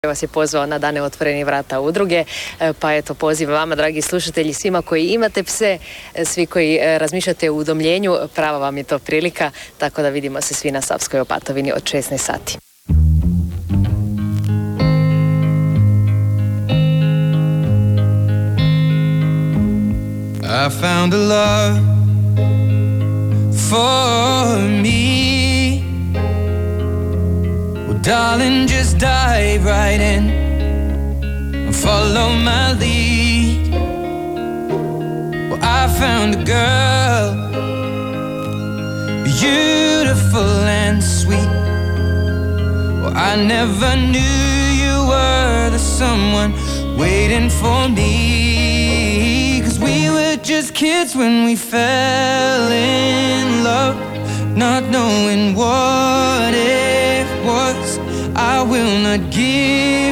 vas je pozvao na dane otvorenih vrata udruge, pa eto poziv vama, dragi slušatelji, svima koji imate pse, svi koji razmišljate o udomljenju, prava vam je to prilika, tako da vidimo se svi na Savskoj Opatovini od 16 sati. I found a love for me. Well, darling, just dive right in and follow my lead. Well, I found a girl, beautiful and sweet. Well, I never knew you were the someone waiting for me. 'Cause we were just kids when we fell in love, not knowing what it was. I will not give